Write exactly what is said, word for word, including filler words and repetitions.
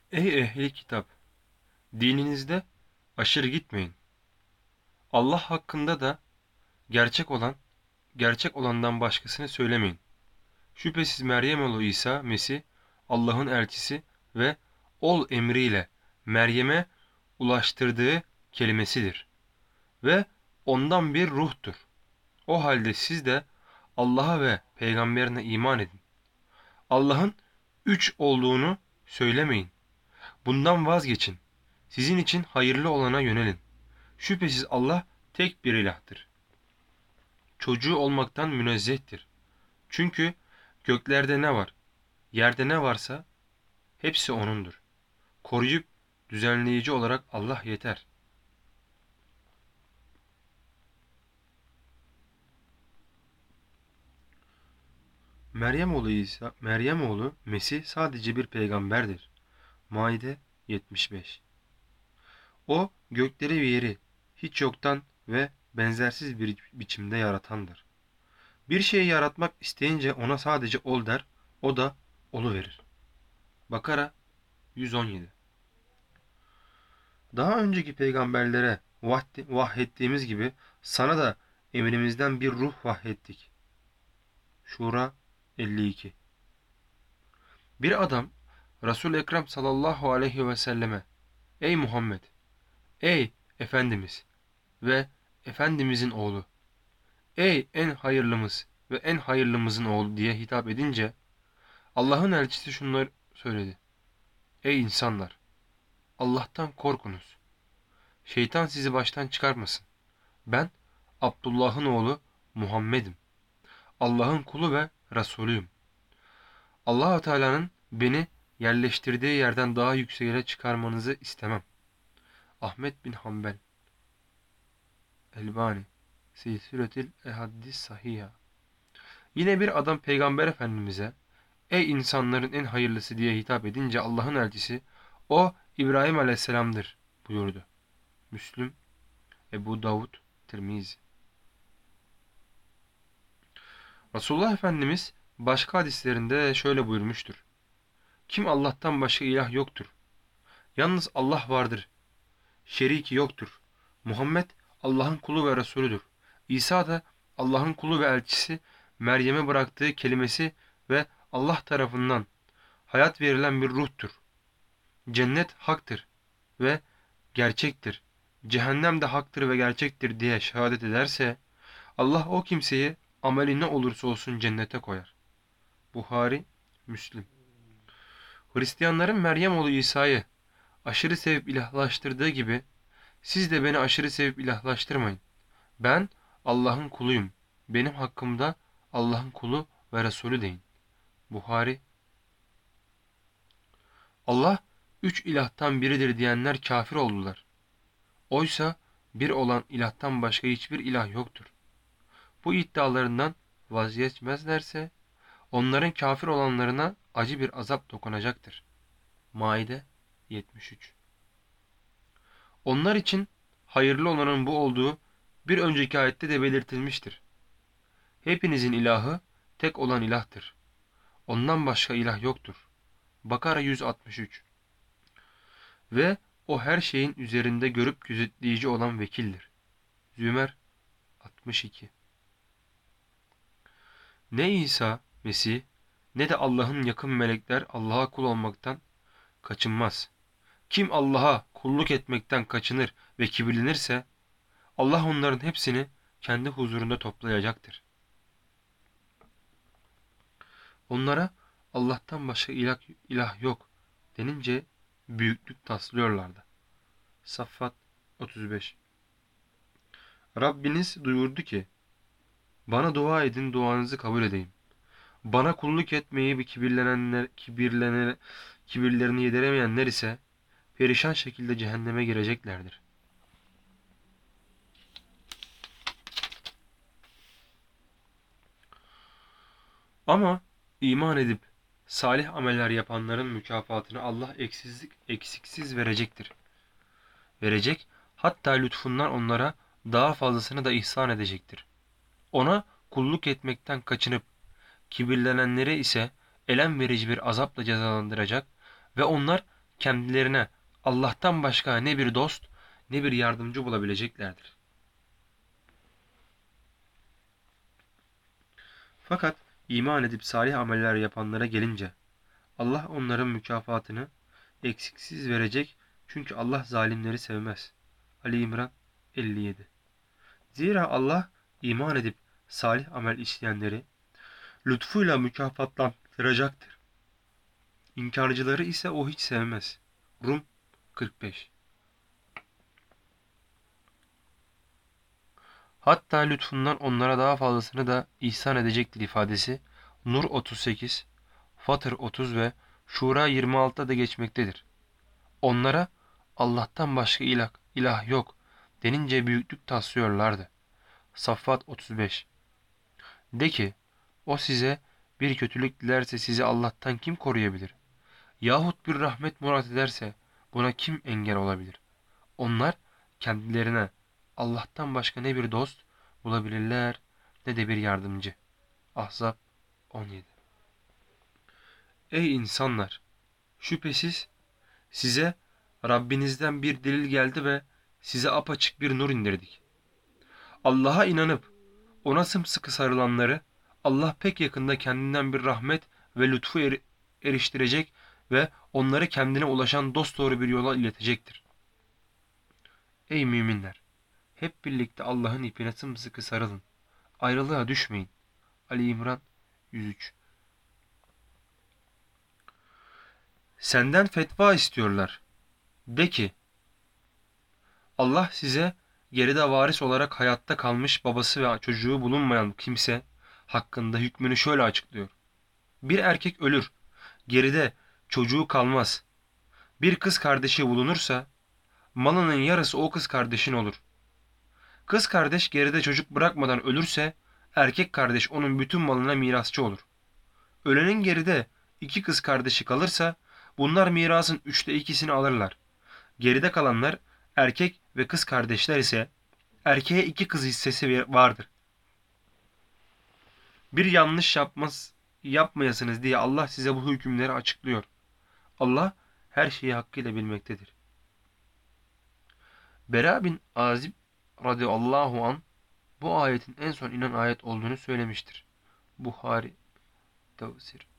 Ey ehli kitap! Dininizde aşırı gitmeyin. Allah hakkında da gerçek olan, gerçek olandan başkasını söylemeyin. Şüphesiz Meryem oğlu İsa Mesih Allah'ın elçisi ve ol emriyle Meryem'e ulaştırdığı kelimesidir ve ondan bir ruhtur. O halde siz de Allah'a ve peygamberine iman edin. Allah'ın üç olduğunu söylemeyin. Bundan vazgeçin. Sizin için hayırlı olana yönelin. Şüphesiz Allah tek bir ilahtır. Çocuğu olmaktan münezzehtir. Çünkü göklerde ne var, yerde ne varsa hepsi O'nundur. Koruyup düzenleyici olarak Allah yeter. Meryem oğlu İsa, Meryem oğlu Mesih sadece bir peygamberdir. Maide yetmiş beş. O gökleri ve yeri hiç yoktan ve benzersiz bir biçimde yaratandır. Bir şeyi yaratmak isteyince ona sadece ol der, o da oluverir. Bakara yüz on yedi. Daha önceki peygamberlere vahyettiğimiz gibi sana da emrimizden bir ruh vahyettik. Şura elli iki. Bir adam Resul-i Ekrem sallallahu aleyhi ve selleme ey Muhammed, ey Efendimiz ve Efendimizin oğlu, ey en hayırlımız ve en hayırlımızın oğlu diye hitap edince Allah'ın elçisi şunları söyledi. Ey insanlar! Allah'tan korkunuz. Şeytan sizi baştan çıkarmasın. Ben Abdullah'ın oğlu Muhammed'im. Allah'ın kulu ve Resulüyüm. Allah Teala'nın beni yerleştirdiği yerden daha yükseğe çıkarmanızı istemem. Ahmet bin Hanbel Elbani Silsiletül Ehadis Sahiha. Yine bir adam Peygamber Efendimiz'e ey insanların en hayırlısı diye hitap edince Allah'ın elçisi o İbrahim Aleyhisselam'dır buyurdu. Müslüm, Ebu Davud, Tirmizi. Resulullah Efendimiz başka hadislerinde şöyle buyurmuştur. Kim Allah'tan başka ilah yoktur. Yalnız Allah vardır. Şeriki yoktur. Muhammed Allah'ın kulu ve Resulüdür. İsa da Allah'ın kulu ve elçisi, Meryem'e bıraktığı kelimesi ve Allah tarafından hayat verilen bir ruhtur. Cennet haktır ve gerçektir. Cehennem de haktır ve gerçektir diye şehadet ederse Allah o kimseyi ameli ne olursa olsun cennete koyar. Buhari, Müslim. Hristiyanların Meryem oğlu İsa'yı aşırı sevip ilahlaştırdığı gibi siz de beni aşırı sevip ilahlaştırmayın. Ben Allah'ın kuluyum. Benim hakkımda Allah'ın kulu ve Resulü deyin. Buhari. Allah üç ilahtan biridir diyenler kafir oldular. Oysa bir olan ilahtan başka hiçbir ilah yoktur. Bu iddialarından vazgeçmezlerse onların kafir olanlarına acı bir azap dokunacaktır. Maide yetmiş üç. Onlar için hayırlı olanın bu olduğu bir önceki ayette de belirtilmiştir. Hepinizin ilahı tek olan ilahtır. Ondan başka ilah yoktur. Bakara yüz altmış üç. Ve o her şeyin üzerinde görüp gözetleyici olan vekildir. Zümer altmış iki. Ne İsa, Mesih, ne de Allah'ın yakın melekler Allah'a kul olmaktan kaçınmaz. Kim Allah'a kulluk etmekten kaçınır ve kibirlenirse, Allah onların hepsini kendi huzurunda toplayacaktır. Onlara Allah'tan başka ilah, ilah yok denince büyüklük taslıyorlardı. Saffat otuz beş. Rabbiniz duyurdu ki, bana dua edin duanızı kabul edeyim. Bana kulluk etmeyi bir kibirlenenler, kibirlenene, kibirlerini yediremeyenler ise perişan şekilde cehenneme gireceklerdir. Ama iman edip salih ameller yapanların mükafatını Allah eksiksiz, eksiksiz verecektir. Verecek, hatta lütfundan onlara daha fazlasını da ihsan edecektir. Ona kulluk etmekten kaçınıp kibirlenenleri ise elem verici bir azapla cezalandıracak ve onlar kendilerine Allah'tan başka ne bir dost ne bir yardımcı bulabileceklerdir. Fakat iman edip salih ameller yapanlara gelince Allah onların mükafatını eksiksiz verecek, çünkü Allah zalimleri sevmez. Ali İmran elli yedi. Zira Allah iman edip salih amel işleyenleri lütfuyla mükafatlandıracaktır. İnkarcıları ise o hiç sevmez. Rum kırk beş. Hatta lütfundan onlara daha fazlasını da ihsan edecektir ifadesi Nur otuz sekiz, Fatır otuz ve Şura yirmi altıda da geçmektedir. Onlara Allah'tan başka ilah, ilah yok denince büyüklük taslıyorlardı. Saffat otuz beş. De ki, o size bir kötülük dilerse sizi Allah'tan kim koruyabilir? Yahut bir rahmet murat ederse buna kim engel olabilir? Onlar kendilerine Allah'tan başka ne bir dost bulabilirler ne de bir yardımcı. Ahzab on yedi. Ey insanlar! Şüphesiz size Rabbinizden bir delil geldi ve size apaçık bir nur indirdik. Allah'a inanıp ona sımsıkı sarılanları Allah pek yakında kendinden bir rahmet ve lütfu eri- eriştirecek ve onları kendine ulaşan dosdoğru bir yola iletecektir. Ey müminler! Hep birlikte Allah'ın ipine sımsıkı sarılın. Ayrılığa düşmeyin. Ali İmran yüz üç. Senden fetva istiyorlar. De ki, Allah size geride varis olarak hayatta kalmış babası ve çocuğu bulunmayan kimse hakkında hükmünü şöyle açıklıyor. Bir erkek ölür, geride çocuğu kalmaz. Bir kız kardeşi bulunursa, malının yarısı o kız kardeşin olur. Kız kardeş geride çocuk bırakmadan ölürse, erkek kardeş onun bütün malına mirasçı olur. Ölenin geride iki kız kardeşi kalırsa, bunlar mirasın üçte ikisini alırlar. Geride kalanlar, erkek ve kız kardeşler ise, erkeğe iki kız hissesi vardır. Bir yanlış yapmaz, yapmayasınız diye Allah size bu hükümleri açıklıyor. Allah her şeyi hakkıyla bilmektedir. Bera bin Azib radıyallahu an bu ayetin en son inen ayet olduğunu söylemiştir. Buhari tefsir.